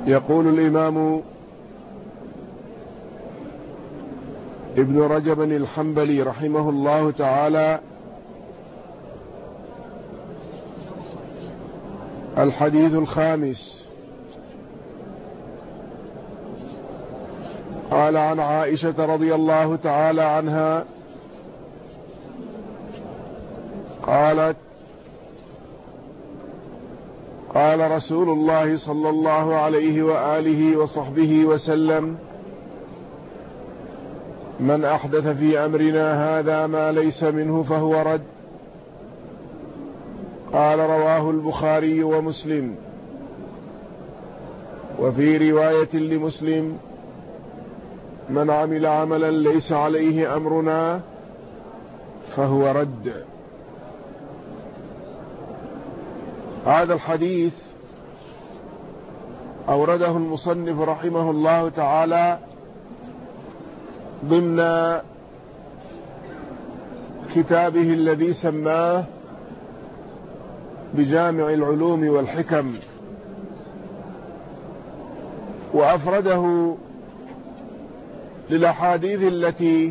يقول الإمام ابن رجب الحنبلي رحمه الله تعالى: الحديث الخامس. قال: عن عائشة رضي الله تعالى عنها قالت: قال رسول الله صلى الله عليه وآله وصحبه وسلم: من أحدث في أمرنا هذا ما ليس منه فهو رد. قال: رواه البخاري ومسلم. وفي رواية لمسلم: من عمل عملا ليس عليه أمرنا فهو رد. هذا الحديث أورده المصنف رحمه الله تعالى ضمن كتابه الذي سماه بجامع العلوم والحكم، وأفرده للأحاديث التي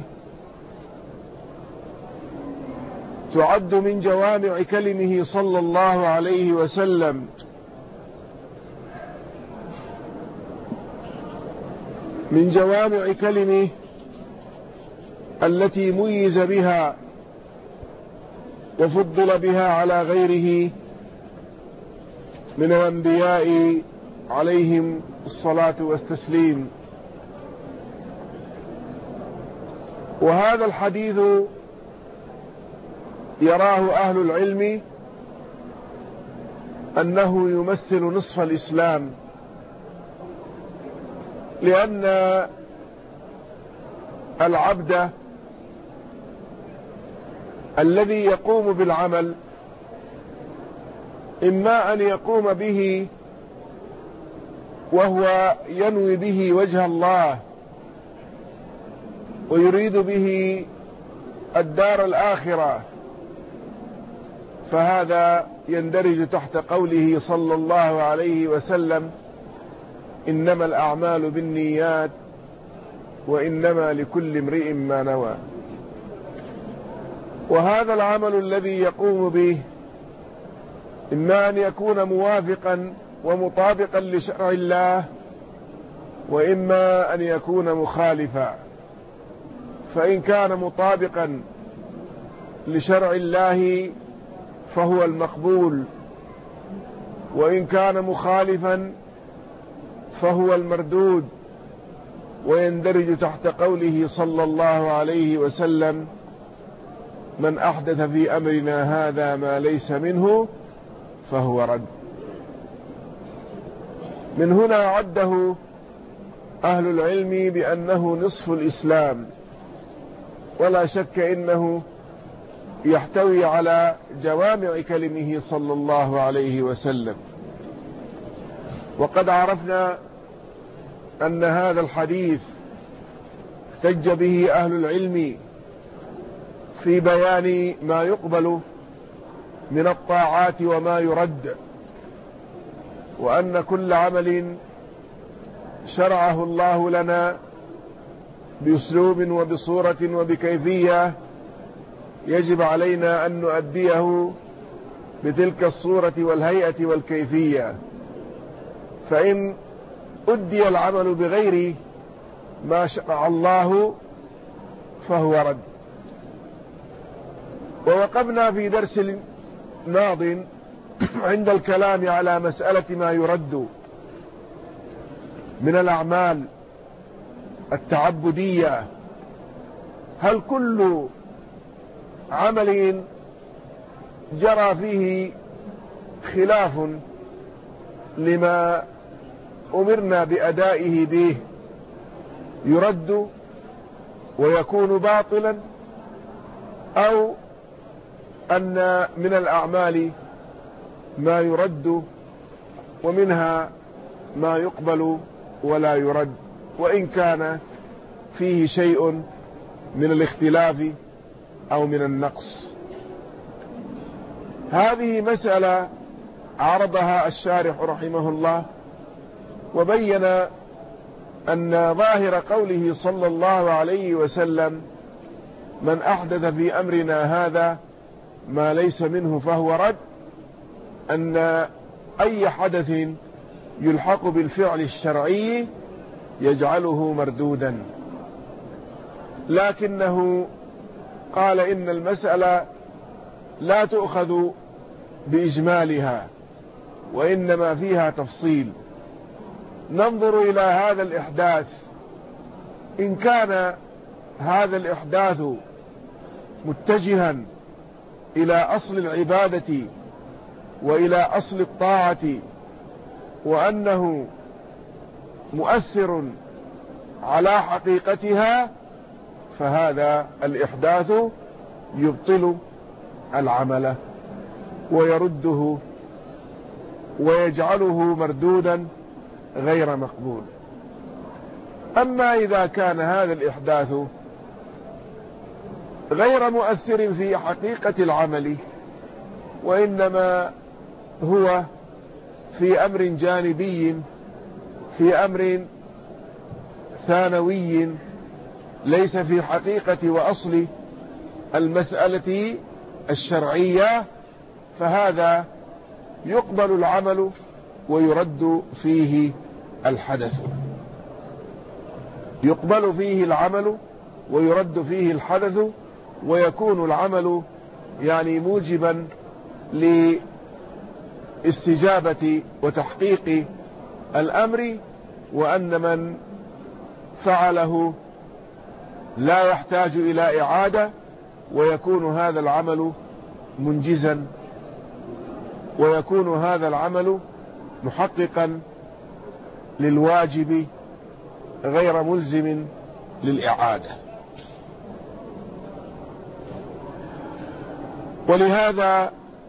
تعد من جوامع كلمه صلى الله عليه وسلم، من جوامع كلمه التي ميز بها وفضل بها على غيره من الأنبياء عليهم الصلاة والتسليم. وهذا الحديث يراه أهل العلم أنه يمثل نصف الإسلام، لأن العبد الذي يقوم بالعمل إما أن يقوم به وهو ينوي به وجه الله ويريد به الدار الآخرة، فهذا يندرج تحت قوله صلى الله عليه وسلم: إنما الأعمال بالنيات وإنما لكل امرئ ما نوى. وهذا العمل الذي يقوم به إما أن يكون موافقا ومطابقا لشرع الله، وإما أن يكون مخالفا. فإن كان مطابقا لشرع الله فهو المقبول، وإن كان مخالفا فهو المردود، ويندرج تحت قوله صلى الله عليه وسلم: من أحدث في أمرنا هذا ما ليس منه فهو رد. من هنا عده أهل العلم بأنه نصف الإسلام، ولا شك إنه يحتوي على جوامع كلمه صلى الله عليه وسلم. وقد عرفنا أن هذا الحديث احتج به أهل العلم في بيان ما يقبل من الطاعات وما يرد، وأن كل عمل شرعه الله لنا بأسلوب وبصورة وبكيفية يجب علينا أن نؤديه بتلك الصورة والهيئة والكيفية. فإن أدي العمل بغير ما شرع الله فهو رد. ووقفنا في درس ماض عند الكلام على مسألة ما يرد من الأعمال التعبدية. هل كل عمل جرى فيه خلاف لما أمرنا بأدائه به يرد ويكون باطلا، أو أن من الأعمال ما يرد ومنها ما يقبل ولا يرد، وإن كان فيه شيء من الاختلاف أو من النقص؟ هذه مسألة عرضها الشارح رحمه الله وبين أن ظاهر قوله صلى الله عليه وسلم من أحدث في أمرنا هذا ما ليس منه فهو رد، أن أي حدث يلحق بالفعل الشرعي يجعله مردودا، لكنه قال إن المسألة لا تؤخذ بإجمالها وإنما فيها تفصيل. ننظر إلى هذا الإحداث، إن كان هذا الإحداث متجها إلى أصل العبادة وإلى أصل الطاعة وأنه مؤثر على حقيقتها، فهذا الإحداث يبطل العمل ويرده ويجعله مردودا غير مقبول. أما إذا كان هذا الإحداث غير مؤثر في حقيقة العمل وإنما هو في أمر جانبي، في أمر ثانوي، ليس في حقيقة وأصل المسألة الشرعية، فهذا يقبل العمل ويرد فيه الحدث، يقبل فيه العمل ويرد فيه الحدث، ويكون العمل يعني موجبا لاستجابة وتحقيق الأمر، وأن من فعله لا يحتاج إلى إعادة، ويكون هذا العمل منجزا، ويكون هذا العمل محققا للواجب غير ملزم للإعادة. ولهذا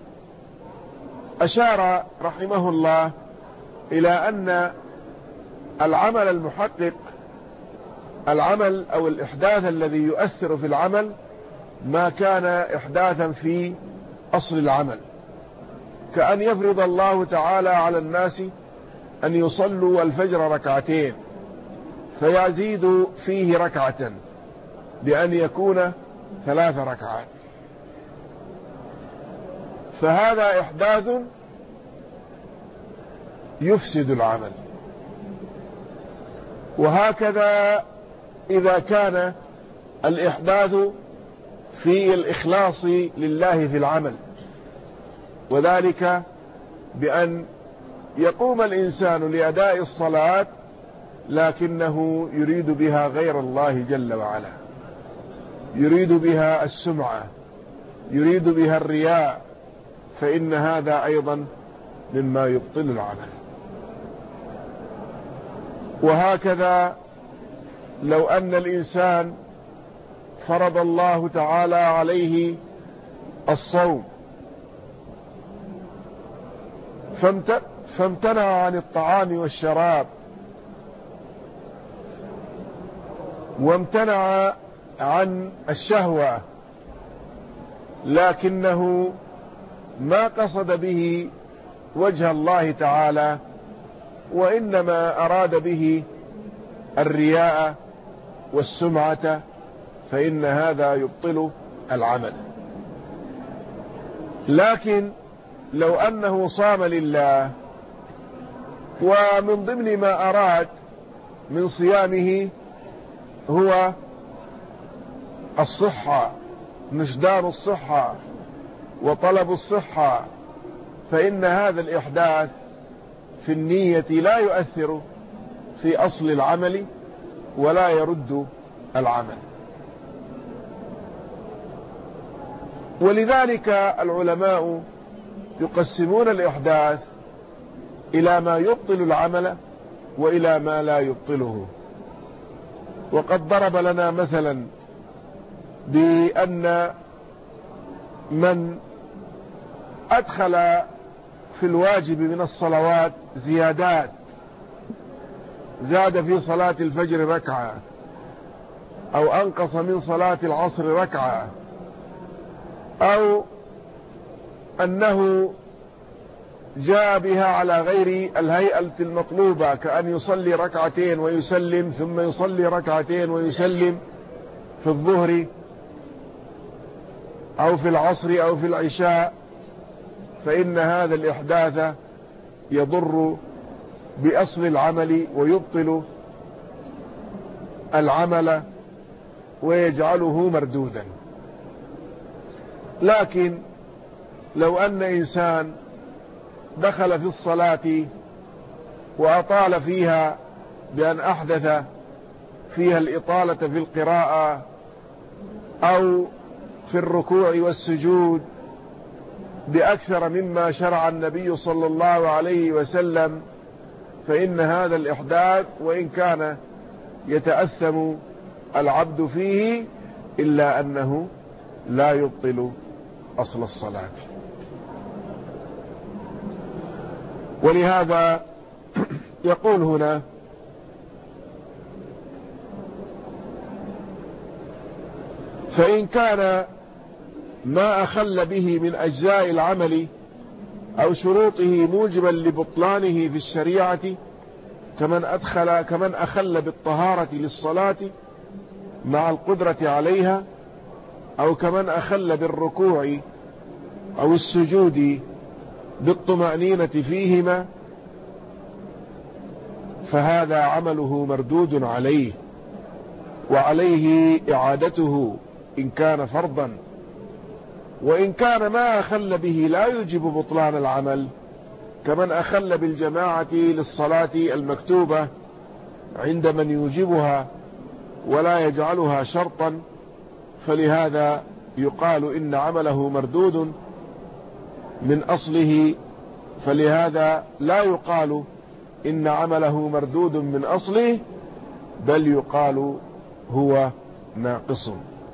أشار رحمه الله إلى أن العمل المحقق، العمل أو الإحداث الذي يؤثر في العمل، ما كان إحداثا في أصل العمل، كأن يفرض الله تعالى على الناس أن يصلوا الفجر ركعتين فيزيد فيه ركعة بأن يكون 3 ركعات، فهذا إحداث يفسد العمل. وهكذا إذا كان الإحداث في الإخلاص لله في العمل، وذلك بأن يقوم الإنسان لأداء الصلاة لكنه يريد بها غير الله جل وعلا، يريد بها السمعة، يريد بها الرياء، فإن هذا أيضا مما يبطل العمل. وهكذا لو أن الإنسان فرض الله تعالى عليه الصوم فامتنع عن الطعام والشراب وامتنع عن الشهوة، لكنه ما قصد به وجه الله تعالى، وإنما أراد به الرياء والسمعة، فإن هذا يبطل العمل. لكن لو أنه صام لله ومن ضمن ما أراد من صيامه هو الصحة، نشدان الصحة وطلب الصحة، فإن هذا الإحداث في النية لا يؤثر في أصل العمل ولا يرد العمل. ولذلك العلماء يقسمون الإحداث إلى ما يبطل العمل وإلى ما لا يبطله. وقد ضرب لنا مثلا بأن من أدخل في الواجب من الصلوات زيادات، زاد في صلاة الفجر ركعة، أو أنقص من صلاة العصر ركعة، أو أنه جاء بها على غير الهيئة المطلوبة، كأن يصلي ركعتين ويسلم، ثم يصلي ركعتين ويسلم في الظهر أو في العصر أو في العشاء، فإن هذا الإحداث يضر بأصل العمل ويبطل العمل ويجعله مردودا. لكن لو أن إنسان دخل في الصلاة وأطال فيها بأن أحدث فيها الإطالة في القراءة أو في الركوع والسجود بأكثر مما شرع النبي صلى الله عليه وسلم، فإن هذا الإحداث وإن كان يتأثم العبد فيه إلا أنه لا يبطل أصل الصلاة. ولهذا يقول هنا: فإن كان ما أخل به من أجزاء العمل أو شروطه موجبا لبطلانه في الشريعة، كمن أخل بالطهارة للصلاة مع القدرة عليها، أو كمن أخل بالركوع أو السجود بالطمأنينة فيهما، فهذا عمله مردود عليه، وعليه إعادته إن كان فرضا. وإن كان ما أخل به لا يجب بطلان العمل، كمن أخل بالجماعة للصلاة المكتوبة عند من يوجبها ولا يجعلها شرطا، فلهذا يقال إن عمله مردود من أصله، فلهذا لا يقال إن عمله مردود من أصله، بل يقال هو ناقص.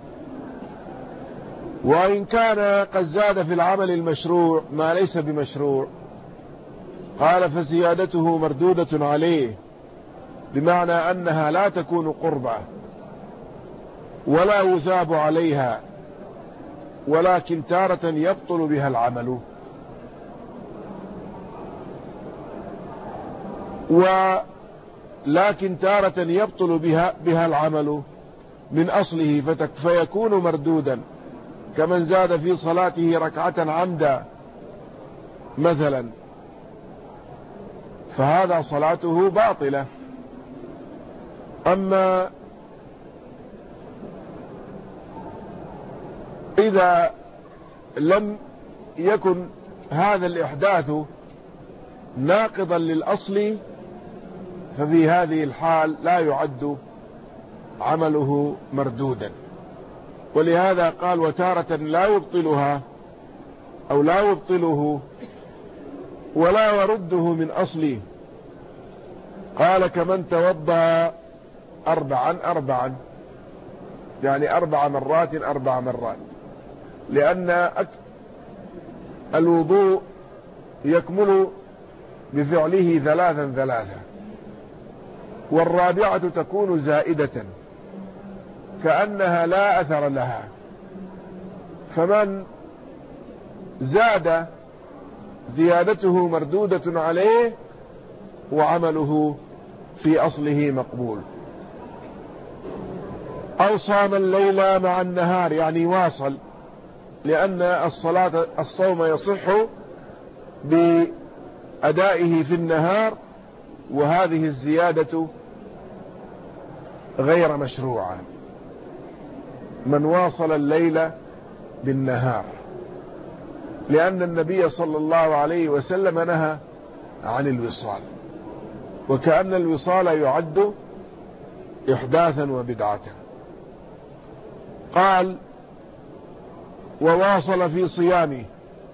وإن كان قد زاد في العمل المشروع ما ليس بمشروع، قال فزيادته مردودة عليه، بمعنى أنها لا تكون قربة ولا يثاب عليها، ولكن تارة يبطل بها العمل، ولكن تارة يبطل بها العمل من أصله فيكون مردودا، كمن زاد في صلاته ركعة عمدا مثلا، فهذا صلاته باطلة. أما إذا لم يكن هذا الإحداث ناقضا للأصل، ففي هذه الحال لا يعد عمله مردودا. ولهذا قال: وتارة لا يبطلها أو لا يبطله ولا يرده من أصله. قال: كمن توضأ أربعا، يعني 4 مرات 4 مرات، لأن الوضوء يكمل بفعله 3 3، والرابعة تكون زائدة كأنها لا أثر لها، فمن زاد زيادته مردودة عليه وعمله في أصله مقبول. أو صام الليل مع النهار، يعني واصل، لأن الصوم يصح بأدائه في النهار، وهذه الزيادة غير مشروعة. من واصل الليل بالنهار، لأن النبي صلى الله عليه وسلم نهى عن الوصال، وكأن الوصال يعد إحداثا وبدعة. قال: وواصل في صيامه.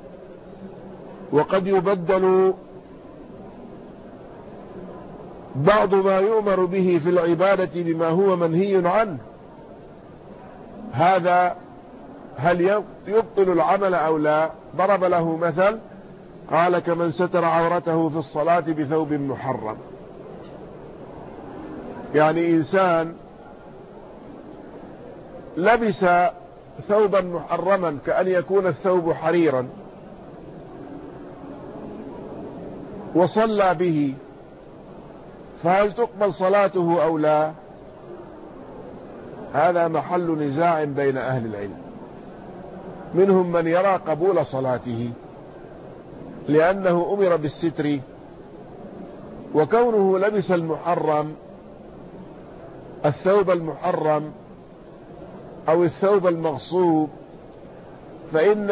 وقد يبدل بعض ما يؤمر به في العبادة بما هو منهي عنه. هذا هل يبطل العمل أو لا؟ ضرب له مثل، قال: كمن ستر عورته في الصلاة بثوب محرم. يعني إنسان لبس ثوبا محرما، كأن يكون الثوب حريرا، وصلى به، فهل تقبل صلاته أو لا؟ هذا محل نزاع بين أهل العلم. منهم من يرى قبول صلاته لأنه أمر بالستر، وكونه لبس المحرم، الثوب المحرم أو الثوب المغصوب، فإن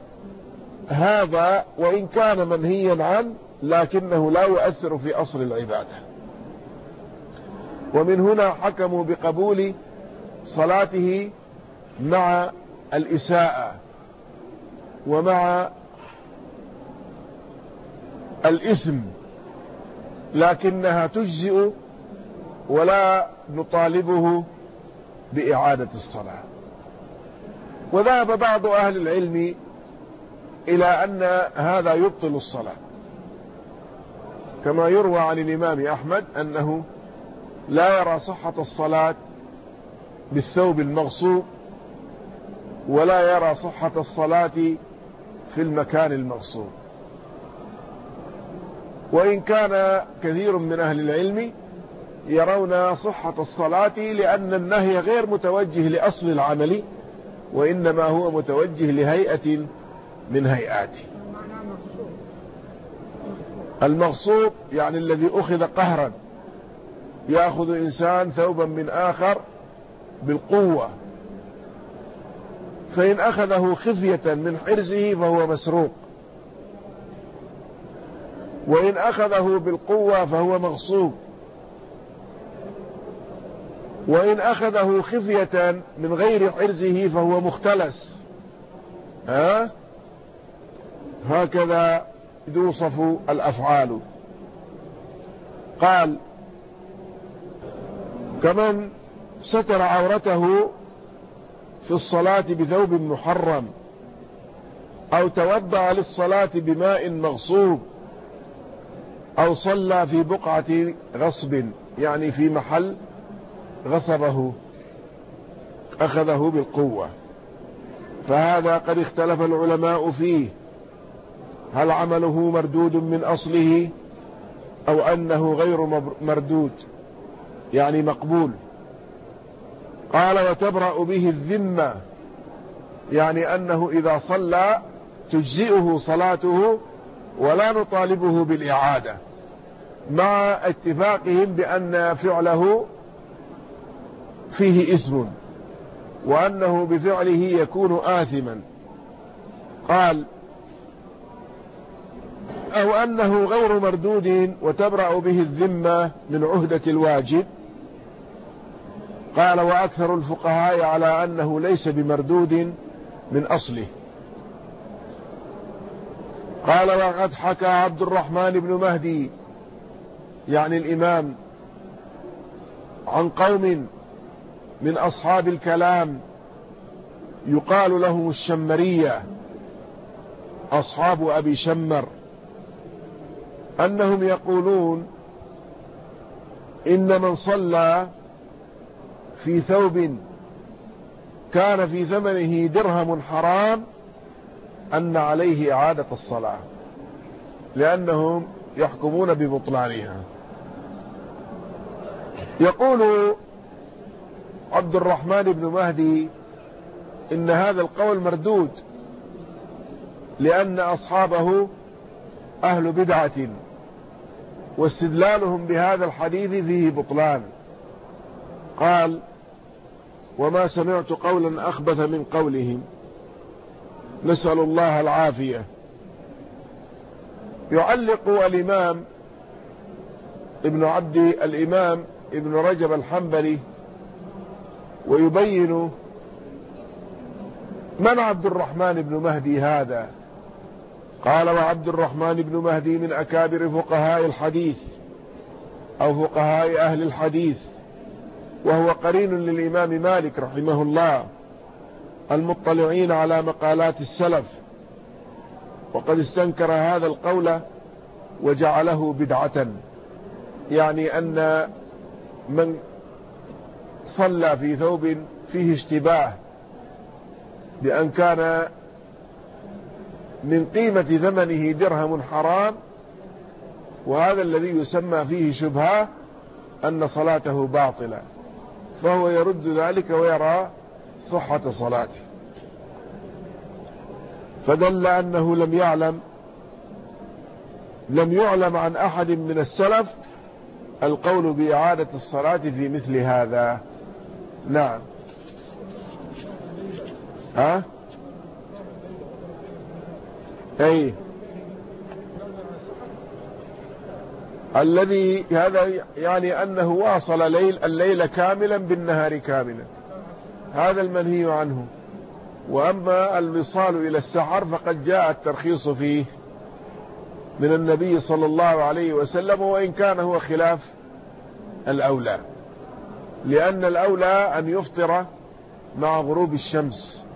هذا وإن كان منهيا عنه لكنه لا يؤثر في أصل العبادة. ومن هنا حكموا بقبول صلاته مع الإساءة ومع الإثم، لكنها تجزئ ولا نطالبه بإعادة الصلاة. وذهب بعض أهل العلم إلى أن هذا يبطل الصلاة، كما يروى عن الإمام أحمد أنه لا يرى صحة الصلاة بالثوب المغصوب، ولا يرى صحة الصلاة في المكان المغصوب. وإن كان كثير من أهل العلم يرون صحة الصلاة، لأن النهي غير متوجه لأصل العمل، وإنما هو متوجه لهيئة من هيئاته. المغصوب يعني الذي أخذ قهرا، يأخذ إنسان ثوبا من آخر بالقوة، فإن أخذه خفية من حرزه فهو مسروق، وإن أخذه بالقوة فهو مغصوب، وإن أخذه خفية من غير حرزه فهو مختلس. هكذا توصف الأفعال. قال: كمن ستر عورته في الصلاة بثوب محرم، أو توضأ للصلاة بماء مغصوب، أو صلى في بقعة غصب، يعني في محل غصبه أخذه بالقوة، فهذا قد اختلف العلماء فيه، هل عمله مردود من أصله أو أنه غير مردود، يعني مقبول. قال: وتبرأ به الذمة، يعني أنه إذا صلى تجزئه صلاته ولا نطالبه بالإعادة، مع اتفاقهم بأن فعله فيه إثم، وأنه بفعله يكون آثما. قال: أو أنه غير مردود وتبرأ به الذمة من عهدة الواجب. قال: وأكثر الفقهاء على أنه ليس بمردود من أصله. قال: وقد حكى عبد الرحمن بن مهدي، يعني الإمام، عن قوم من أصحاب الكلام يقال لهم الشمرية، أصحاب أبي شمر، أنهم يقولون إن من صلى في ثوب كان في ثمنه درهم حرام أن عليه إعادة الصلاة، لأنهم يحكمون ببطلانها. يقول عبد الرحمن بن مهدي إن هذا القول مردود، لأن أصحابه أهل بدعة، واستدلالهم بهذا الحديث فيه بطلان. قال: وما سمعت قولا أخبث من قولهم، نسأل الله العافية. يعلق الإمام ابن رجب الحنبلي ويبين من عبد الرحمن بن مهدي هذا. قال: وعبد الرحمن بن مهدي من أكابر فقهاء الحديث أو فقهاء أهل الحديث، وهو قرين للإمام مالك رحمه الله، المطلعين على مقالات السلف، وقد استنكر هذا القول وجعله بدعة، يعني أن من صلى في ثوب فيه اشتباه بأن كان من قيمة ثمنه درهم حرام وهذا الذي يسمى فيه شبهة أن صلاته باطلة، فهو يرد ذلك ويرى صحة صلاته. فدل أنه لم يعلم عن أحد من السلف القول بإعادة الصلاة في مثل هذا. نعم. أي الذي هذا يعني أنه واصل الليل كاملا بالنهار كاملا، هذا المنهي عنه. وأما الوصال إلى السحر فقد جاء الترخيص فيه من النبي صلى الله عليه وسلم، وإن كان هو خلاف الأولى، لأن الأولى أن يفطر مع غروب الشمس،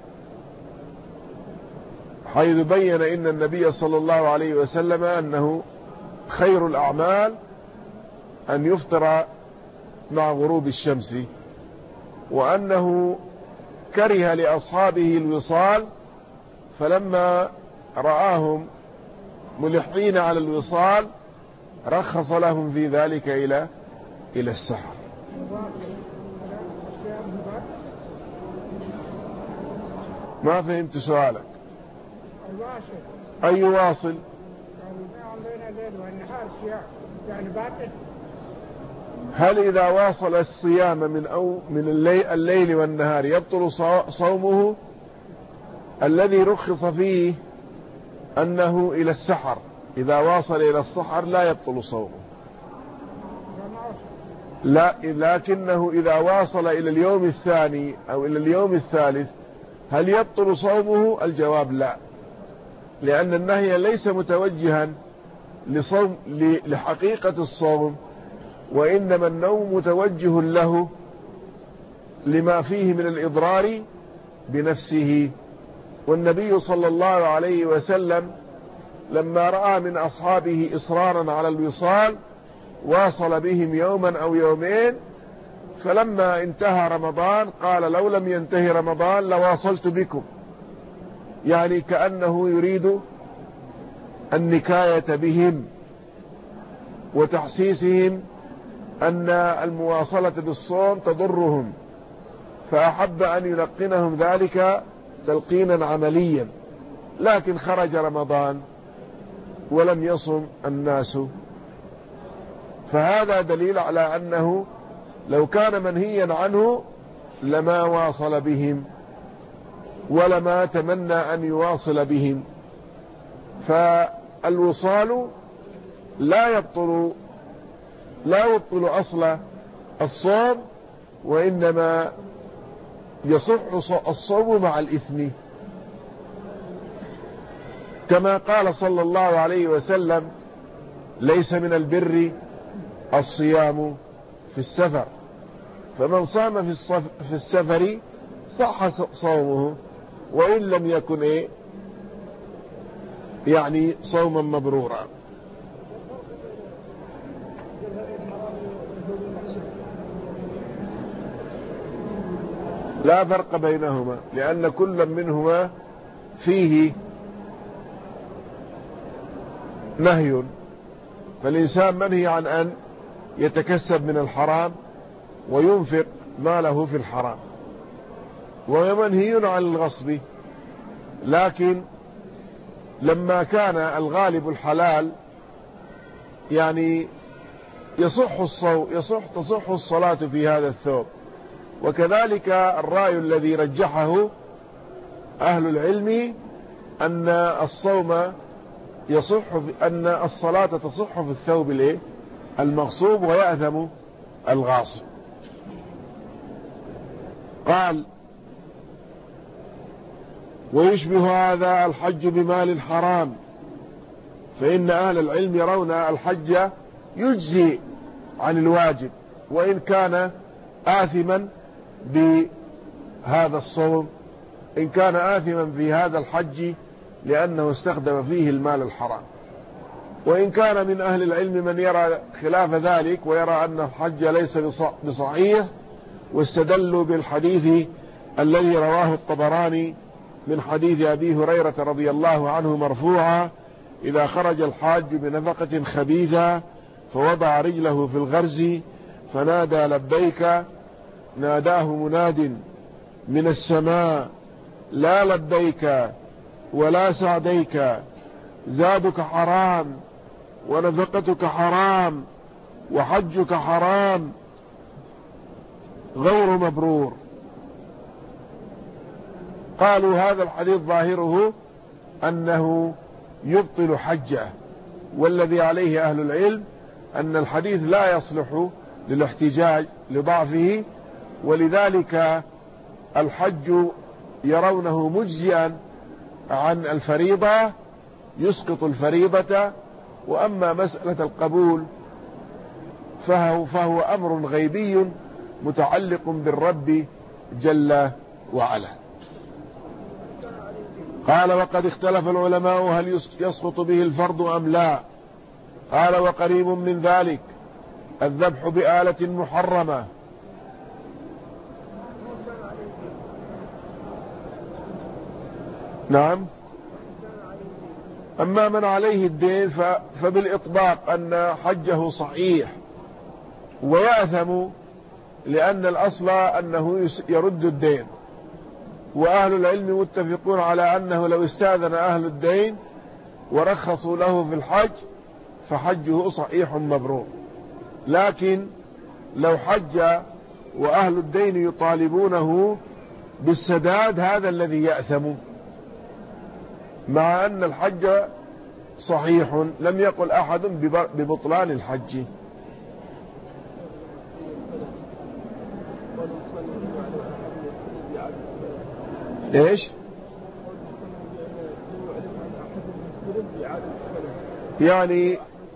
حيث بين إن النبي صلى الله عليه وسلم أنه خير الأعمال أن يفطر مع غروب الشمس، وأنه كره لأصحابه الوصال، فلما رآهم ملحين على الوصال رخص لهم في ذلك إلى السحر. ما فهمت سؤالك. أي واصل؟ هل إذا واصل الصيام من الليل والنهار يبطل صومه؟ الذي رخص فيه أنه إلى السحر، إذا واصل إلى السحر لا يبطل صومه، لا، لكنه إذا واصل إلى اليوم الثاني أو إلى اليوم الثالث هل يبطل صومه؟ الجواب لا، لأن النهي ليس متوجها لحقيقة الصوم، وإنما النوم متوجه له لما فيه من الإضرار بنفسه. والنبي صلى الله عليه وسلم لما رأى من أصحابه إصرارا على الوصال واصل بهم يوما أو يومين، فلما انتهى رمضان قال لو لم ينتهي رمضان لواصلت بكم، يعني كأنه يريد النكاية بهم وتحسيسهم أن المواصلة بالصوم تضرهم، فأحب أن يلقنهم ذلك تلقينا عمليا. لكن خرج رمضان ولم يصم الناس، فهذا دليل على أنه لو كان منهيا عنه لما واصل بهم ولما تمنى أن يواصل بهم. فالوصال لا يبطل أصل الصوم، وإنما يصح الصوم مع الإثم، كما قال صلى الله عليه وسلم ليس من البر الصيام في السفر، فمن صام في السفر صح صومه وإن لم يكن يعني صوما مبرورا. لا فرق بينهما، لأن كل منهما فيه نهي، فالإنسان منهي عن أن يتكسب من الحرام وينفق ماله في الحرام، ومنهي عن الغصب. لكن لما كان الغالب الحلال يعني تصح الصلاة في هذا الثوب. وكذلك الرأي الذي رجحه أهل العلم أن الصوم أن الصلاة تصح في الثوب المغصوب ويأثم الغاصب. قال ويشبه هذا الحج بمال الحرام، فإن أهل العلم يرون الحج يجزي عن الواجب وإن كان آثما بهذا الصوم، إن كان آثما في هذا الحج لأنه استخدم فيه المال الحرام. وإن كان من أهل العلم من يرى خلاف ذلك ويرى أن الحج ليس بصحيح، واستدلوا بالحديث الذي رواه الطبراني من حديث أبي هريرة رضي الله عنه مرفوعا إذا خرج الحاج بنفقة خبيثة فوضع رجله في الغرز فنادى لبيك، ناداه مناد من السماء لا لبيك ولا سعديك، زادك حرام ونفقتك حرام وحجك حرام غير مبرور. قالوا هذا الحديث ظاهره أنه يبطل حجه، والذي عليه أهل العلم أن الحديث لا يصلح للاحتجاج لضعفه، ولذلك الحج يرونه مجزئا عن الفريضة يسقط الفريضة. وأما مسألة القبول فهو أمر غيبي متعلق بالرب جل وعلا. قال وقد اختلف العلماء هل يسقط به الفرض أم لا. قال وقريب من ذلك الذبح بآلة محرمة. نعم. أما من عليه الدين فبالإطلاق أن حجه صحيح ويأثم، لأن الأصل أنه يرد الدين، وأهل العلم متفقون على أنه لو استأذن أهل الدين ورخصوا له في الحج فحجه صحيح مبرور. لكن لو حج وأهل الدين يطالبونه بالسداد هذا الذي يأثم، مع أن الحج صحيح لم يقل أحد ببطلان الحج. إيش؟ يعني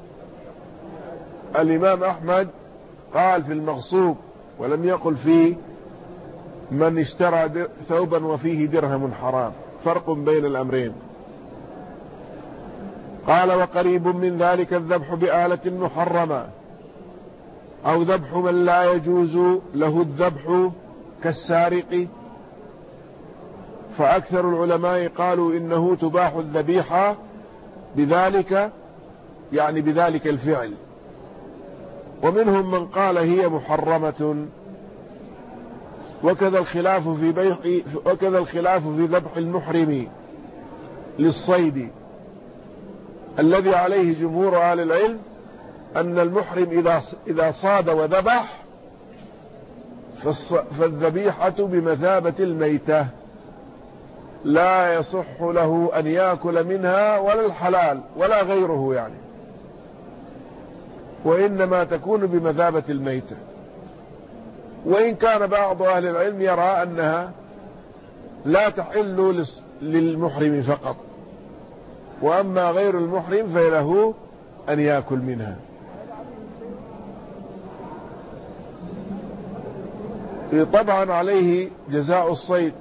الإمام أحمد قال في المغصوب ولم يقل في من اشترى ثوبا وفيه درهم حرام، فرق بين الأمرين. قال وقريب من ذلك الذبح بآلة محرمة أو ذبح من لا يجوز له الذبح كالسارق، فأكثر العلماء قالوا إنه تباح الذبيحة بذلك، يعني بذلك الفعل. ومنهم من قال هي محرمة. وكذا الخلاف في ذبح المحرم للصيد، الذي عليه جمهور أهل العلم أن المحرم إذا صاد وذبح فالذبيحة بمثابة الميتة، لا يصح له أن يأكل منها ولا الحلال ولا غيره يعني، وإنما تكون بمثابة الميتة. وإن كان بعض أهل العلم يرى أنها لا تحل للمحرم فقط، وأما غير المحرم فله أن يأكل منها. طبعا عليه جزاء الصيد.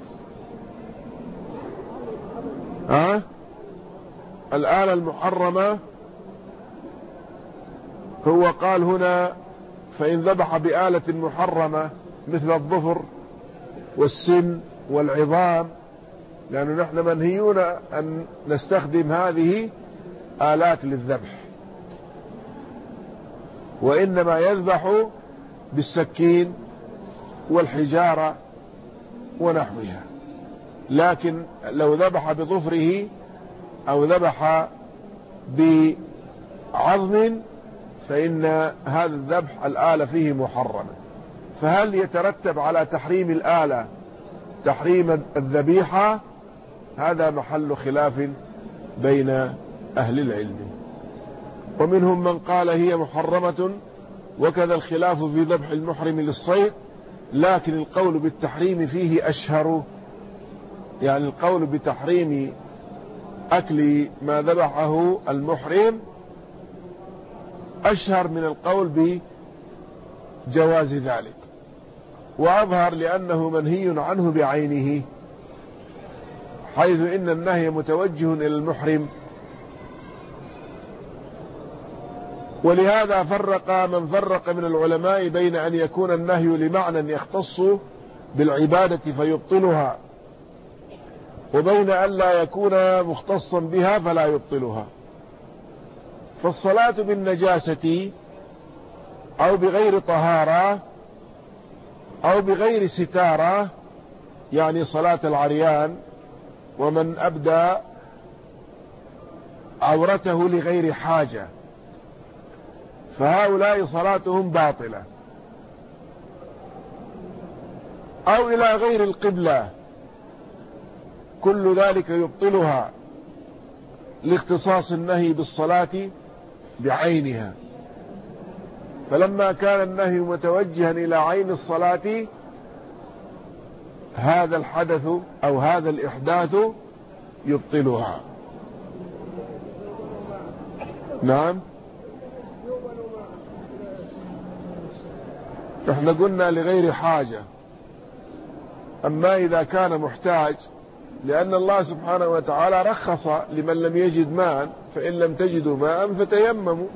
الآلة المحرمة هو قال هنا فإن ذبح بآلة محرمة مثل الظفر والسن والعظام، لأنه نحن منهيون أن نستخدم هذه آلات للذبح، وإنما يذبح بالسكين والحجارة ونحوها. لكن لو ذبح بظفره أو ذبح بعظم فإن هذا الذبح الآلة فيه محرمة. فهل يترتب على تحريم الآلة تحريم الذبيحة؟ هذا محل خلاف بين أهل العلم. ومنهم من قال هي محرمة، وكذا الخلاف في ذبح المحرم للصيد، لكن القول بالتحريم فيه أشهر، يعني القول بتحريم أكل ما ذبحه المحرم أشهر من القول بجواز ذلك، وأظهر لأنه منهي عنه بعينه، حيث إن النهي متوجه إلى المحرم. ولهذا فرق من فرق من العلماء بين أن يكون النهي لمعنى يختص بالعبادة فيبطلها، وبين أن لا يكون مختصا بها فلا يبطلها. فالصلاة بالنجاسة أو بغير طهارة أو بغير ستارة، يعني صلاة العريان ومن أبدى عورته لغير حاجة، فهؤلاء صلاتهم باطلة. أو إلى غير القبلة، كل ذلك يبطلها لاختصاص النهي بالصلاة بعينها. فلما كان النهي متوجها إلى عين الصلاة، هذا الحدث أو هذا الإحداث يبطلها. نعم، احنا قلنا لغير حاجة. أما إذا كان محتاج، لأن الله سبحانه وتعالى رخص لمن لم يجد ماء، فإن لم تجدوا ماء فتيمموا.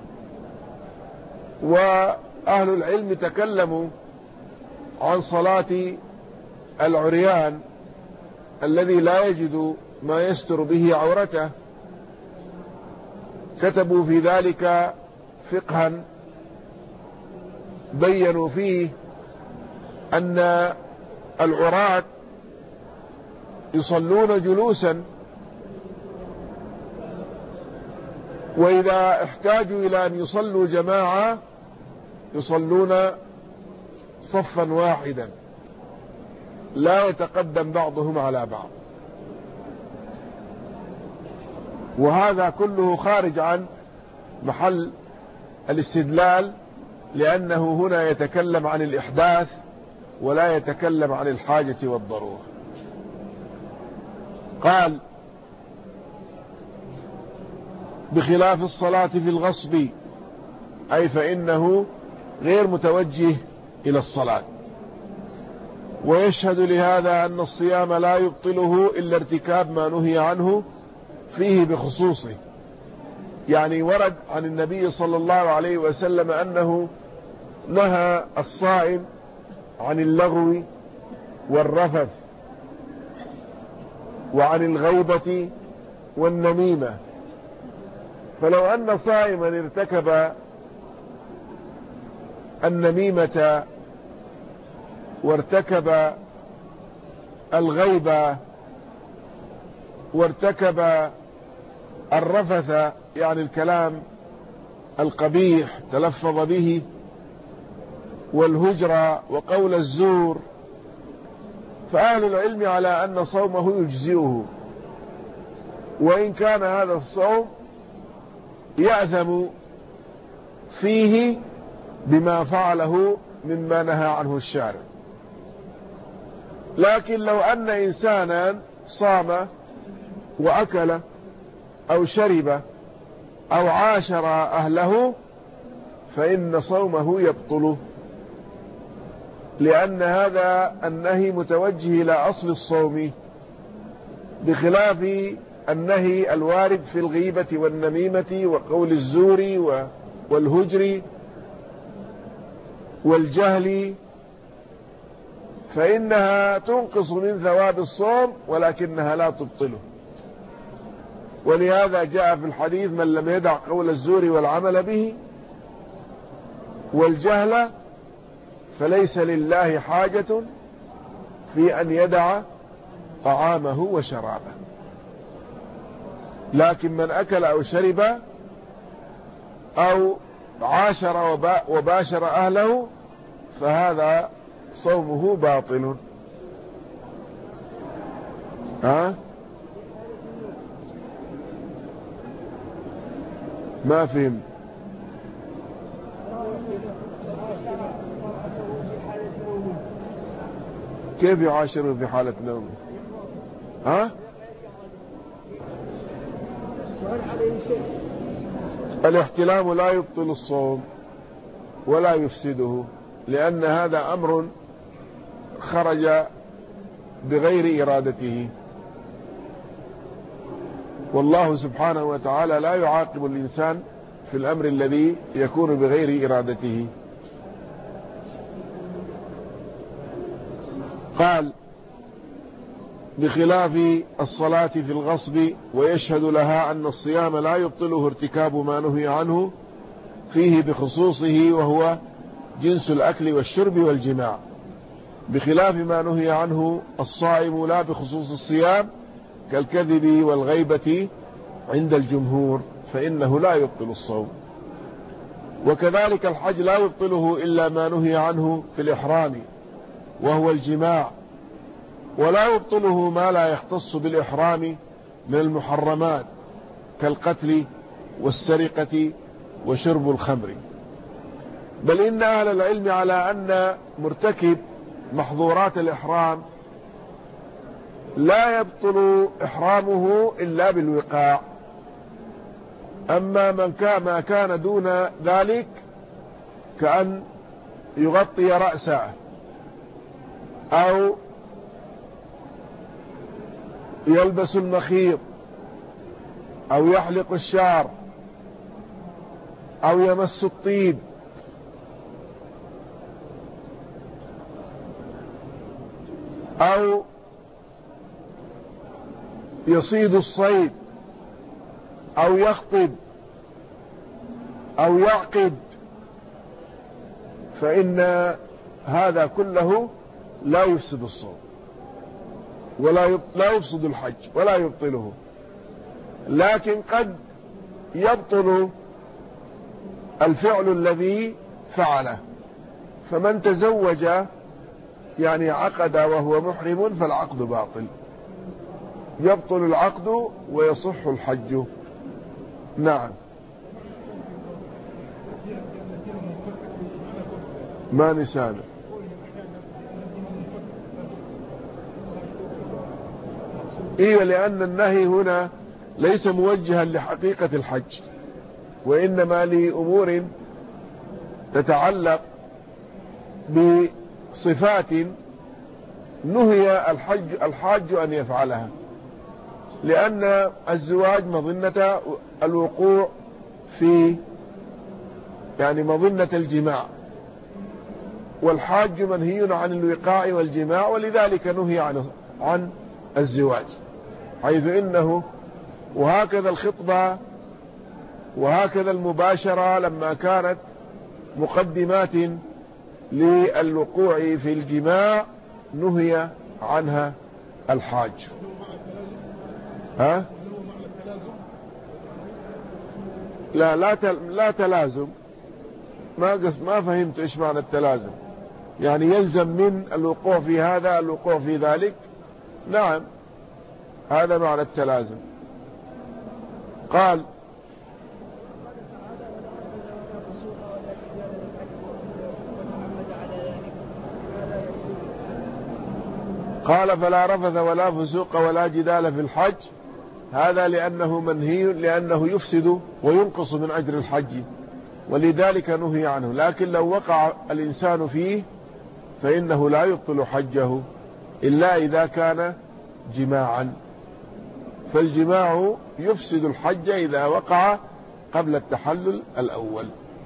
وأهل العلم تكلموا عن صلاة العريان الذي لا يجد ما يستر به عورته، كتبوا في ذلك فقها بينوا فيه أن العراة يصلون جلوسا، وإذا احتاجوا إلى أن يصلوا جماعة يصلون صفا واحدا لا يتقدم بعضهم على بعض. وهذا كله خارج عن محل الاستدلال، لأنه هنا يتكلم عن الإحداث ولا يتكلم عن الحاجة والضرورة. قال: بخلاف الصلاة في الغصب، أي فإنه غير متوجه إلى الصلاة. ويشهد لهذا أن الصيام لا يبطله إلا ارتكاب ما نهي عنه فيه بخصوصه. يعني ورد عن النبي صلى الله عليه وسلم أنه نهى الصائم عن اللغو والرفث وعن الغيبة والنميمة. فلو أن صائما ارتكب النميمة وارتكب الغيبة وارتكب الرفث، يعني الكلام القبيح تلفظ به، والهجرة وقول الزور، فأهل العلم على أن صومه يجزئه، وإن كان هذا الصوم يأثم فيه بما فعله مما نهى عنه الشارع. لكن لو أن إنسانا صام وأكل أو شرب أو عاشر أهله فإن صومه يبطل، لأن هذا النهي متوجه إلى أصل الصوم، بخلاف النهي الوارد في الغيبة والنميمة وقول الزور والهجر والجهل، فإنها تنقص من ثواب الصوم ولكنها لا تبطله. ولهذا جاء في الحديث: من لم يدع قول الزور والعمل به والجهل فليس لله حاجة في أن يدع طعامه وشرابه. لكن من أكل أو شرب أو عاشر وباشر أهله فهذا صومه باطل. ما فهم؟ كيف يعاشره في حالة نومه؟ الاحتلام لا يبطل الصوم ولا يفسده، لأن هذا أمر خرج بغير إرادته، والله سبحانه وتعالى لا يعاقب الإنسان في الأمر الذي يكون بغير إرادته. قال: بخلاف الصلاة في الغصب، ويشهد لها أن الصيام لا يبطله ارتكاب ما نهي عنه فيه بخصوصه، وهو جنس الأكل والشرب والجماع، بخلاف ما نهي عنه الصائم لا بخصوص الصيام كالكذب والغيبة عند الجمهور، فإنه لا يبطل الصوم. وكذلك الحج لا يبطله إلا ما نهي عنه في الإحرام وهو الجماع، ولا يبطله ما لا يختص بالإحرام من المحرمات كالقتل والسرقة وشرب الخمر. بل إن أهل العلم على أن مرتكب محظورات الإحرام لا يبطل إحرامه إلا بالوقاع، أما ما كان دون ذلك كأن يغطي رأسه أو يلبس المخيط أو يحلق الشعر أو يمس الطيب أو يصيد الصيد أو يخطب أو يعقد، فإن هذا كله لا يفسد الصوم لا يفسد الحج ولا يبطله، لكن قد يبطل الفعل الذي فعله. فمن تزوج يعني عقد وهو محرم فالعقد باطل، يبطل العقد ويصح الحج. نعم. ما نسانه. إيه، لأن النهي هنا ليس موجها لحقيقة الحج، وإنما لأمور تتعلق بصفات نهي الحاج أن يفعلها، لأن الزواج مظنة الوقوع في يعني مظنة الجماع، والحاج منهي عن الوقاع والجماع، ولذلك نهي عن الزواج، حيث إنه وهكذا الخطبة وهكذا المباشرة لما كانت مقدمات للوقوع في الجماع نهي عنها الحاج. ها؟ لا تلازم. ما فهمت ايش معنى التلازم. يعني يلزم من الوقوع في هذا الوقوع في ذلك. نعم، هذا معنى التلازم. قال فلا رفث ولا فسوق ولا جدال في الحج، هذا لأنه منهي، لأنه يفسد وينقص من أجر الحج، ولذلك نهي عنه. لكن لو وقع الإنسان فيه فإنه لا يبطل حجه إلا إذا كان جماعا، فالجماع يفسد الحج إذا وقع قبل التحلل الأول.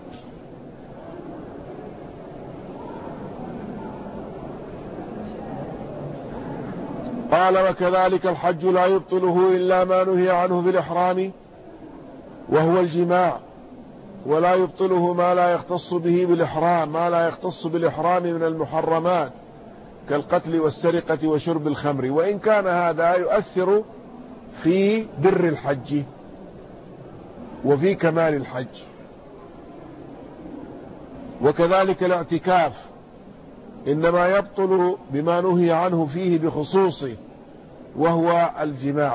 قال وكذلك الحج لا يبطله إلا ما نهي عنه بالإحرام وهو الجماع، ولا يبطله ما لا يختص به بالإحرام، ما لا يختص بالإحرام من المحرمات كالقتل والسرقة وشرب الخمر، وإن كان هذا يؤثر في بر الحج وفي كمال الحج. وكذلك الاعتكاف إنما يبطل بما نهي عنه فيه بخصوصه وهو الجماع،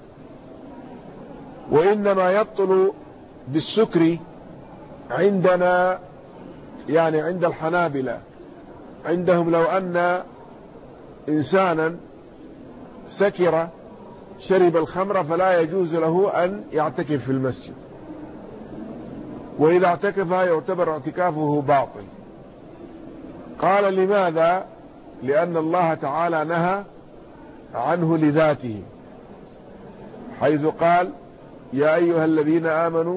وإنما يبطل بالسكر عندنا، يعني عند الحنابلة، عندهم لو أن إنسانا سكر شرب الخمر فلا يجوز له أن يعتكف في المسجد، وإذا اعتكف يعتبر اعتكافه باطل. قال لماذا؟ لأن الله تعالى نهى عنه لذاته، حيث قال يا أيها الذين آمنوا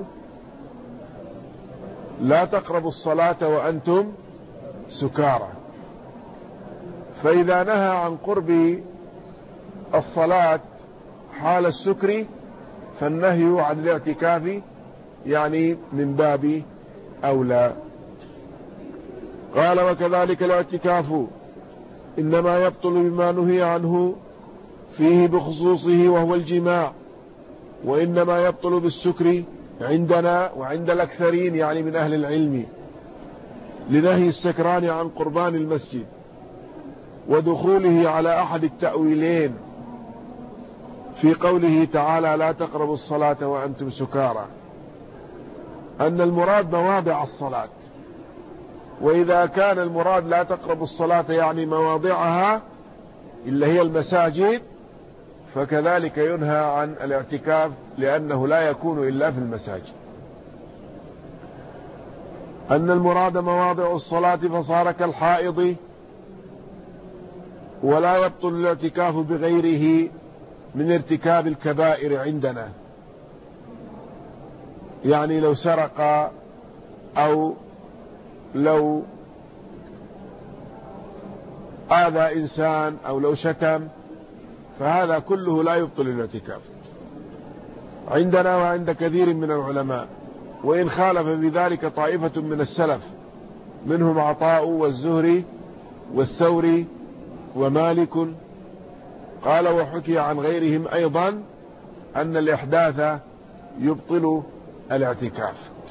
لا تقربوا الصلاة وأنتم سكارى. فإذا نهى عن قرب الصلاة حال السكر فالنهي عن الاعتكاف يعني من باب أولى. قال وكذلك الاعتكاف إنما يبطل بما نهي عنه فيه بخصوصه وهو الجماع، وإنما يبطل بالسكر عندنا وعند الأكثرين يعني من أهل العلم، لنهي السكران عن قربان المسجد ودخوله على أحد التأويلين في قوله تعالى لا تقربوا الصلاة وأنتم سكارى، أن المراد مواضع الصلاة، وإذا كان المراد لا تقربوا الصلاة يعني مواضعها اللي هي المساجد، فكذلك ينهى عن الاعتكاف لأنه لا يكون إلا في المساجد. أن المراد مواضع الصلاة فصار كالحائض، ولا يبطل الاعتكاف بغيره من ارتكاب الكبائر عندنا، يعني لو سرق أو لو آذى إنسان أو لو شتم، فهذا كله لا يبطل الاعتكاف عندنا وعند كثير من العلماء، وإن خالف بذلك طائفة من السلف منهم عطاء والزهري والثوري ومالك. قال وحكي عن غيرهم أيضا أن الإحداث يبطل الاعتكاف.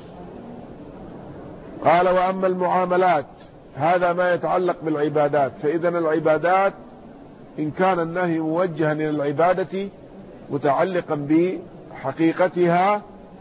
قال وأما المعاملات، هذا ما يتعلق بالعبادات، فإذا العبادات إن كان النهي موجها إلى العبادة متعلقا بحقيقتها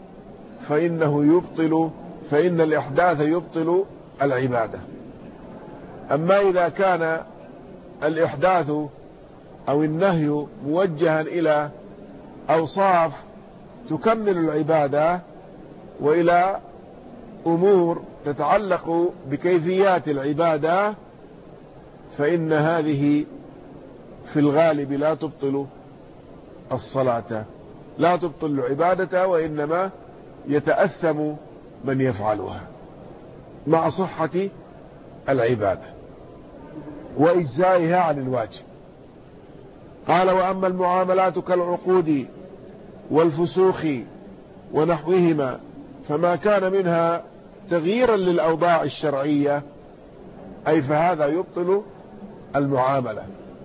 فإن الإحداث يبطل العبادة. أما إذا كان الإحداث أو النهي موجها إلى أوصاف تكمل العبادة وإلى أمور تتعلق بكيفيات العبادة، فإن هذه في الغالب لا تبطل الصلاة، لا تبطل العبادة، وإنما يتأثم من يفعلها مع صحة العبادة وإجزائها عن الواجب. قال وأما المعاملات كالعقود والفسوخ ونحوهما فما كان منها تغييرا للأوضاع الشرعية أي فهذا يبطل المعاملة،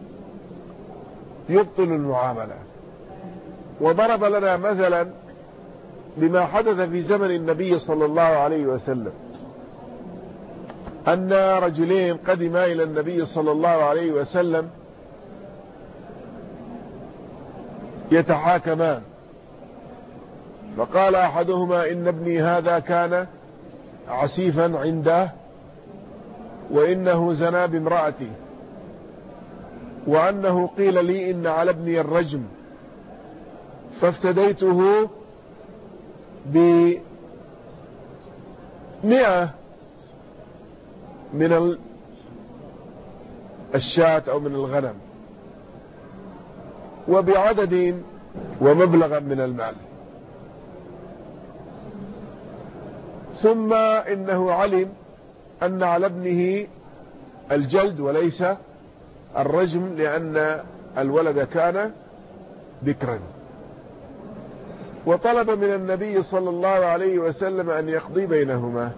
يبطل المعاملة. وضرب لنا مثلا بما حدث في زمن النبي صلى الله عليه وسلم، أن رجلين قدما إلى النبي صلى الله عليه وسلم يتحاكمان، فقال أحدهما إن ابني هذا كان عسيفا عنده وإنه زنى بامرأتي، وأنه قيل لي إن على ابني الرجم، فافتديته ب100 من الشاة أو من الغنم وبعدد ومبلغا من المال. ثم إنه علم أن على ابنه الجلد وليس الرجم لأن الولد كان بكرا، وطلب من النبي صلى الله عليه وسلم أن يقضي بينهما،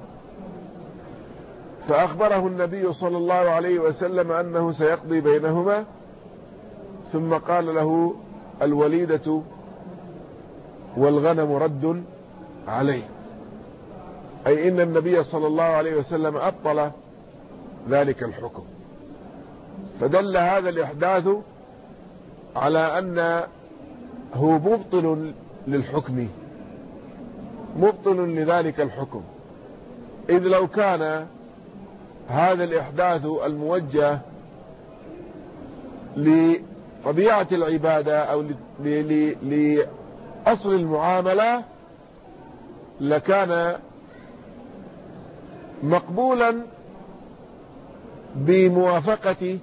فأخبره النبي صلى الله عليه وسلم أنه سيقضي بينهما، ثم قال له الوليدة والغنم رد عليه، أي إن النبي صلى الله عليه وسلم أبطل ذلك الحكم. فدل هذا الإحداث على أنه مبطل للحكم، مبطل لذلك الحكم، إذ لو كان هذا الإحداث الموجه لطبيعة العبادة أو لأصل المعاملة لكان مقبولا بموافقة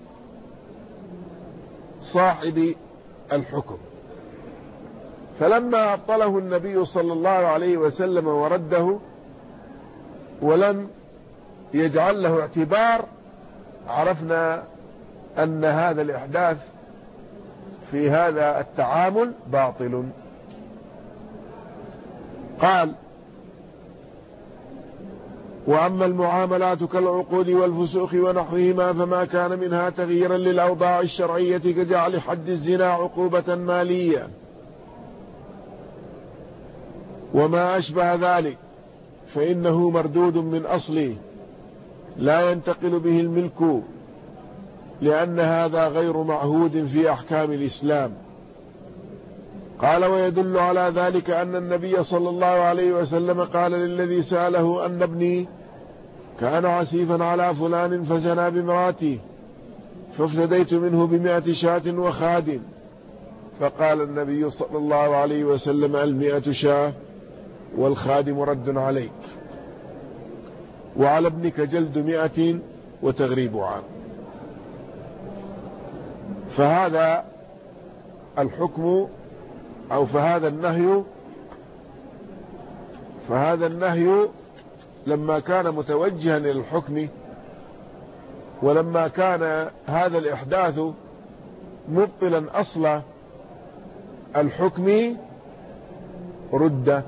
صاحب الحكم. فلما أبطله النبي صلى الله عليه وسلم ورده ولم يجعل له اعتبار، عرفنا أن هذا الإحداث في هذا التعامل باطل. قال: وأما المعاملات كالعقود والفسوق ونحوهما فما كان منها تغييرا للأوضاع الشرعية كجعل حد الزنا عقوبة مالية وما أشبه ذلك فإنه مردود من أصله لا ينتقل به الملك، لأن هذا غير معهود في أحكام الإسلام. قال: ويدل على ذلك أن النبي صلى الله عليه وسلم قال للذي سأله أن ابني كان عسيفا على فلان فزنى بامرأته فافتديت منه ب100 شاة وخادم، فقال النبي صلى الله عليه وسلم: 100 شاة والخادم رد عليك، وعلى ابنك جلد 100 وتغريب عام. فهذا الحكم أو فهذا النهي لما كان متوجها إلى الحكم، ولما كان هذا الإحداث مبطلا أصل الحكم رد.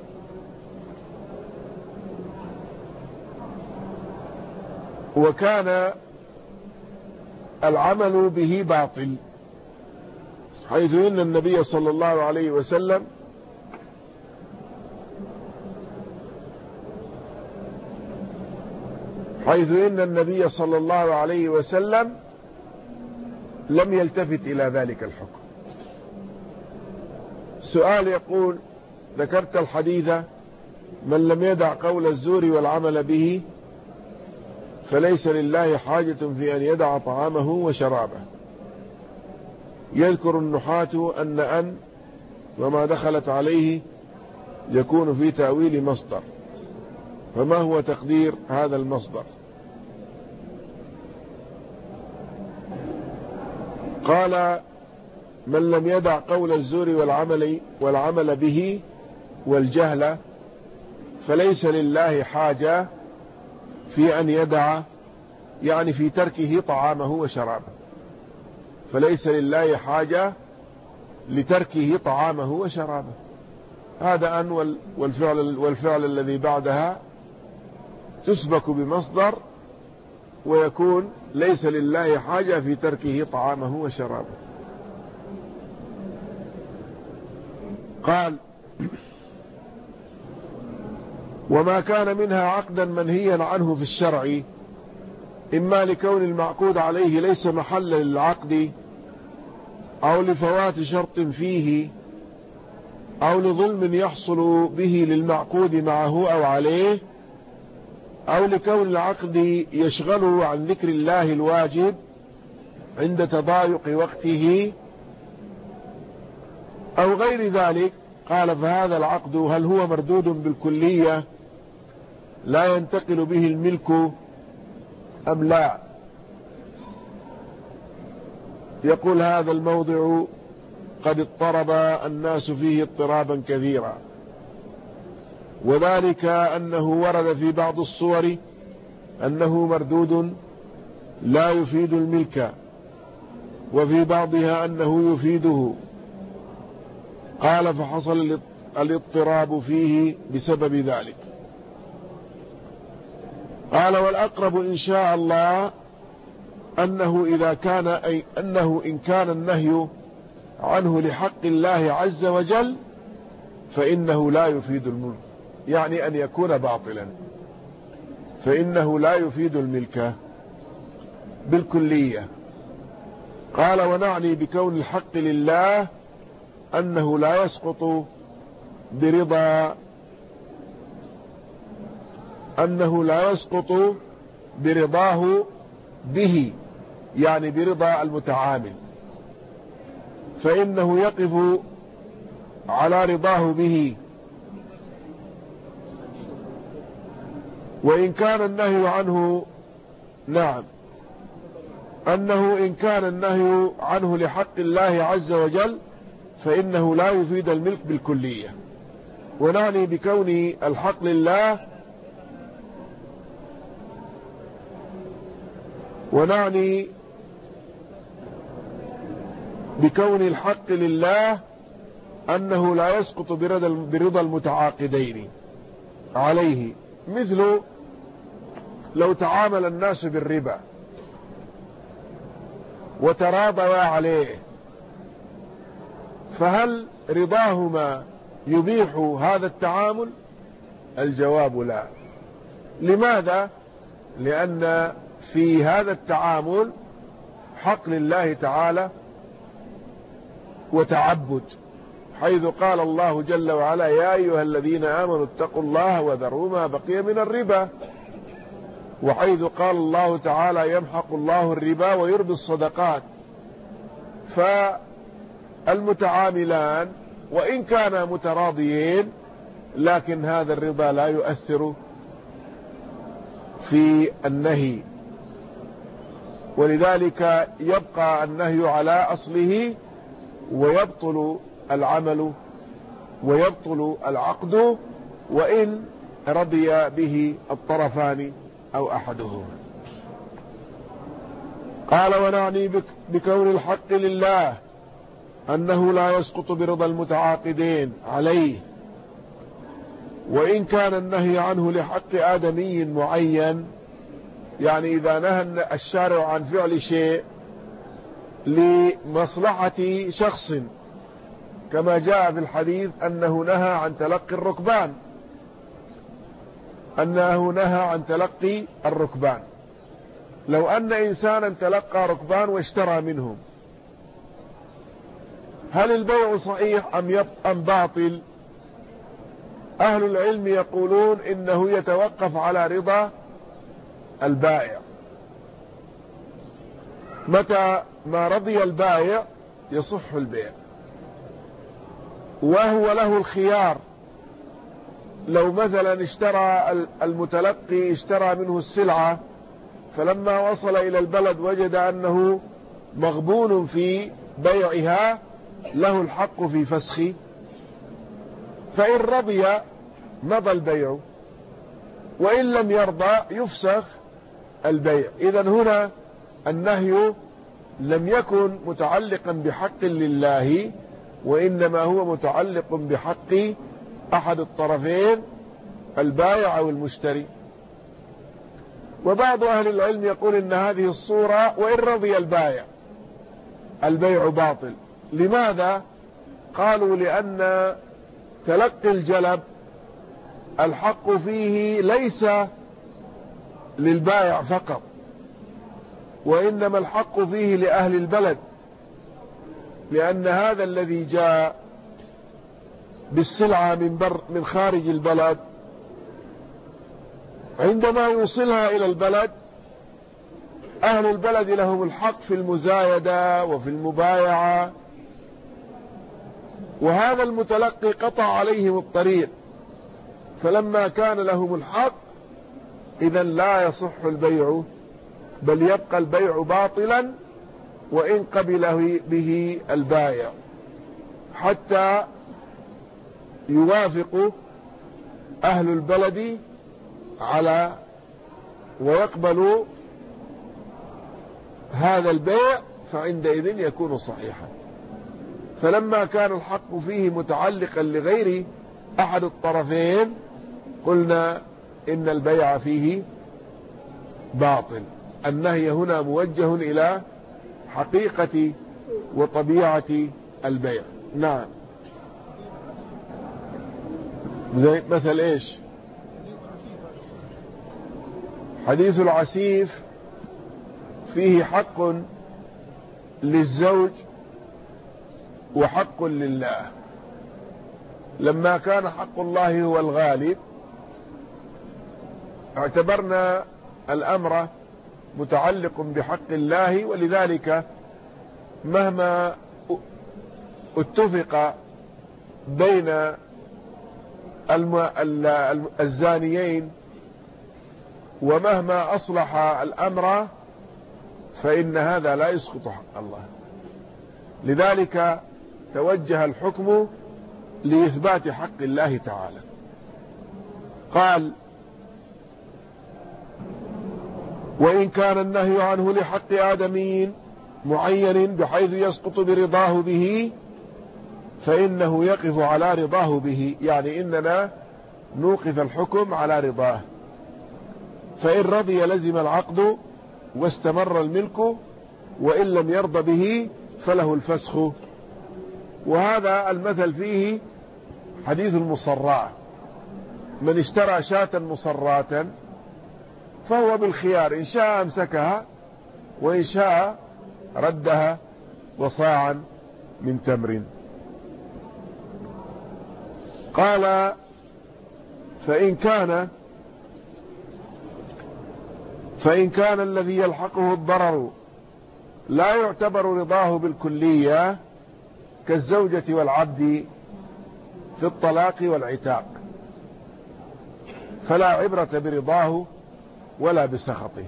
وكان العمل به باطل، حيث إن النبي صلى الله عليه وسلم لم يلتفت إلى ذلك الحكم. سؤال يقول: ذكرت الحديث: من لم يدع قول الزور والعمل به فليس لله حاجة في أن يدع طعامه وشرابه. يذكر النحاة أن وما دخلت عليه يكون في تأويل مصدر، فما هو تقدير هذا المصدر؟ قال: من لم يدع قول الزور والعمل به والجهل فليس لله حاجة في أن يدع، يعني في تركه طعامه وشرابه، فليس لله حاجة لتركه طعامه وشرابه. هذا أن والفعل الذي بعدها تسبك بمصدر ويكون ليس لله حاجة في تركه طعامه وشرابه. قال: وما كان منها عقدا منهيا عنه في الشرع، إما لكون المعقود عليه ليس محلا للعقد، أو لفوات شرط فيه، أو لظلم يحصل به للمعقود معه أو عليه، أو لكون العقد يشغله عن ذكر الله الواجب عند تضايق وقته، أو غير ذلك. قال: فهذا العقد هل هو مردود بالكلية لا ينتقل به الملك أم لا؟ يقول: هذا الموضع قد اضطرب الناس فيه اضطرابا كثيرا، وذلك أنه ورد في بعض الصور أنه مردود لا يفيد الملك، وفي بعضها أنه يفيده. قال: فحصل الاضطراب فيه بسبب ذلك. قال: والأقرب إن شاء الله أنه إن كان النهي عنه لحق الله عز وجل فإنه لا يفيد الملك، يعني أن يكون باطلا، فإنه لا يفيد الملك بالكلية. قال: ونعني بكون الحق لله أنه لا يسقط برضاه به، يعني برضا المتعامل، فإنه يقف على رضاه به. وإن كان النهي عنه أنه إن كان النهي عنه لحق الله عز وجل فإنه لا يفيد الملك بالكلية. ونعني بكون الحق لله بكون الحق لله أنه لا يسقط برضا المتعاقدين عليه، مثل لو تعامل الناس بالربا وتراضوا عليه، فهل رضاهما يبيح هذا التعامل؟ الجواب لا. لماذا؟ لأن في هذا التعامل حق لله تعالى وتعبد، حيث قال الله جل وعلا: يا أيها الذين آمنوا اتقوا الله وذروا ما بقي من الربا، وحيث قال الله تعالى: يمحق الله الربا ويربي الصدقات. فالمتعاملان وإن كانا متراضيين، لكن هذا الرضا لا يؤثر في النهي، ولذلك يبقى النهي على أصله، ويبطل العمل ويبطل العقد وإن رضي به الطرفان أو أحدهما. قال: ونعني بكون الحق لله أنه لا يسقط برضا المتعاقدين عليه، وإن كان النهي عنه لحق آدمي معين، يعني إذا نهى الشارع عن فعل شيء لمصلحة شخص، كما جاء في الحديث أنه نهى عن تلقي الركبان، لو أن إنسانا تلقى ركبان واشترى منهم، هل البيع صحيح أم باطل؟ أهل العلم يقولون إنه يتوقف على رضا البائع. متى ما رضي البائع يصح البيع، وهو له الخيار. لو مثلا المتلقي اشترى منه السلعة، فلما وصل إلى البلد وجد أنه مغبون في بيعها، له الحق في فسخ، فإن رضي مضى البيع، وإن لم يرضى يفسخ البيع. إذن هنا النهي لم يكن متعلقا بحق لله، وإنما هو متعلق بحق أحد الطرفين، البائع أو المشتري. وبعض أهل العلم يقول إن هذه الصورة وإن رضي البائع البيع باطل. لماذا؟ قالوا: لأن تلقي الجلب الحق فيه ليس للبائع فقط، وإنما الحق فيه لأهل البلد، لأن هذا الذي جاء بالسلعة من خارج البلد عندما يوصلها إلى البلد، أهل البلد لهم الحق في المزايدة وفي المبايعة، وهذا المتلقي قطع عليهم الطريق، فلما كان لهم الحق إذن لا يصح البيع، بل يبقى البيع باطلا وإن قبل به البائع، حتى يوافق أهل البلد على ويقبلوا هذا البيع، فعندئذ يكون صحيحا. فلما كان الحق فيه متعلقا لغير أحد الطرفين، قلنا إن البيع فيه باطل. النهي هنا موجه إلى حقيقة وطبيعة البيع. نعم. زي مثل إيش؟ حديث العسيف فيه حق للزوج وحق لله. لما كان حق الله هو الغالب، اعتبرنا الأمر متعلق بحق الله، ولذلك مهما اتفق بين الزانيين ومهما أصلح الأمر، فإن هذا لا يسقط حق الله. لذلك توجه الحكم لإثبات حق الله تعالى. قال: وإن كان النهي عنه لحق آدمين معين بحيث يسقط برضاه به، فإنه يقف على رضاه به، يعني إننا نوقف الحكم على رضاه. فإن رضي لزم العقد واستمر الملك، وإن لم يرضى به فله الفسخ. وهذا المثل فيه حديث المصراة، من اشترى شاة مصراة فهو بالخيار، إن شاء أمسكها وإن شاء ردها وصاعا من تمر. قال فإن كان الذي يلحقه الضرر لا يعتبر رضاه بالكلية كالزوجة والعبد في الطلاق والعتاق، فلا عبرة برضاه ولا بسخطه.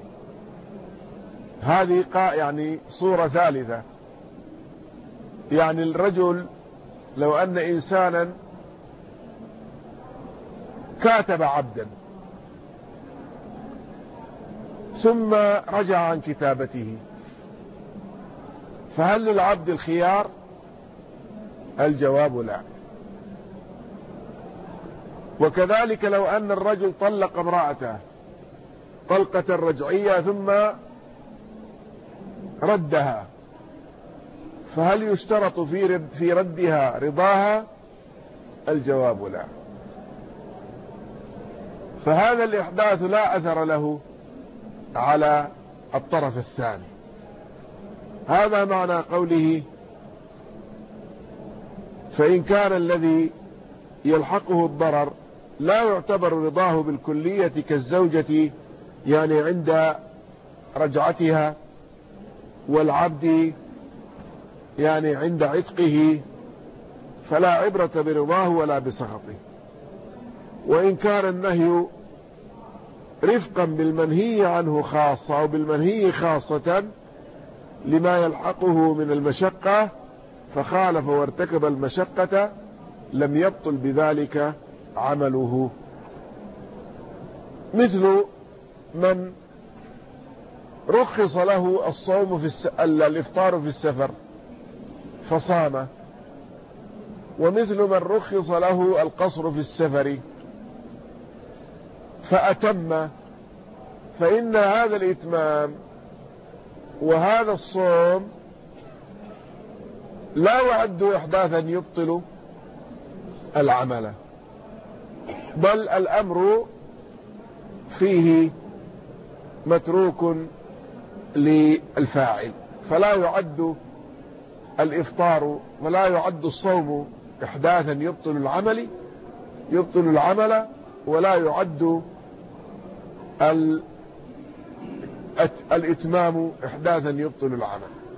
هذه يعني صورة ثالثة، يعني الرجل لو أن إنسانا كاتب عبدا ثم رجع عن كتابته، فهل للعبد الخيار؟ الجواب لا. وكذلك لو أن الرجل طلق امرأته طلقة رجعية ثم ردها، فهل يشترط في ردها رضاها؟ الجواب لا. فهذا الإحداث لا أثر له على الطرف الثاني. هذا معنى قوله فإن كان الذي يلحقه الضرر لا يعتبر رضاه بالكلية كالزوجة يعني عند رجعتها، والعبد يعني عند عتقه، فلا عبرة برضاه ولا بسخطه. وإن كان النهي رفقا بالمنهي عنه خاصة أو بالمنهي خاصة لما يلحقه من المشقة فخالف وارتكب المشقة لم يبطل بذلك عمله، مثل من رخص له الصوم الإفطار في السفر فصام، ومثل من رخص له القصر في السفر فأتم، فإن هذا الإتمام وهذا الصوم لا يعد إحداثا يبطل العمل، بل الأمر فيه متروك للفاعل، فلا يعد الإفطار ولا يعد الصوم إحداثا يبطل العمل، ولا يعد الإتمام إحداثا يبطل العمل.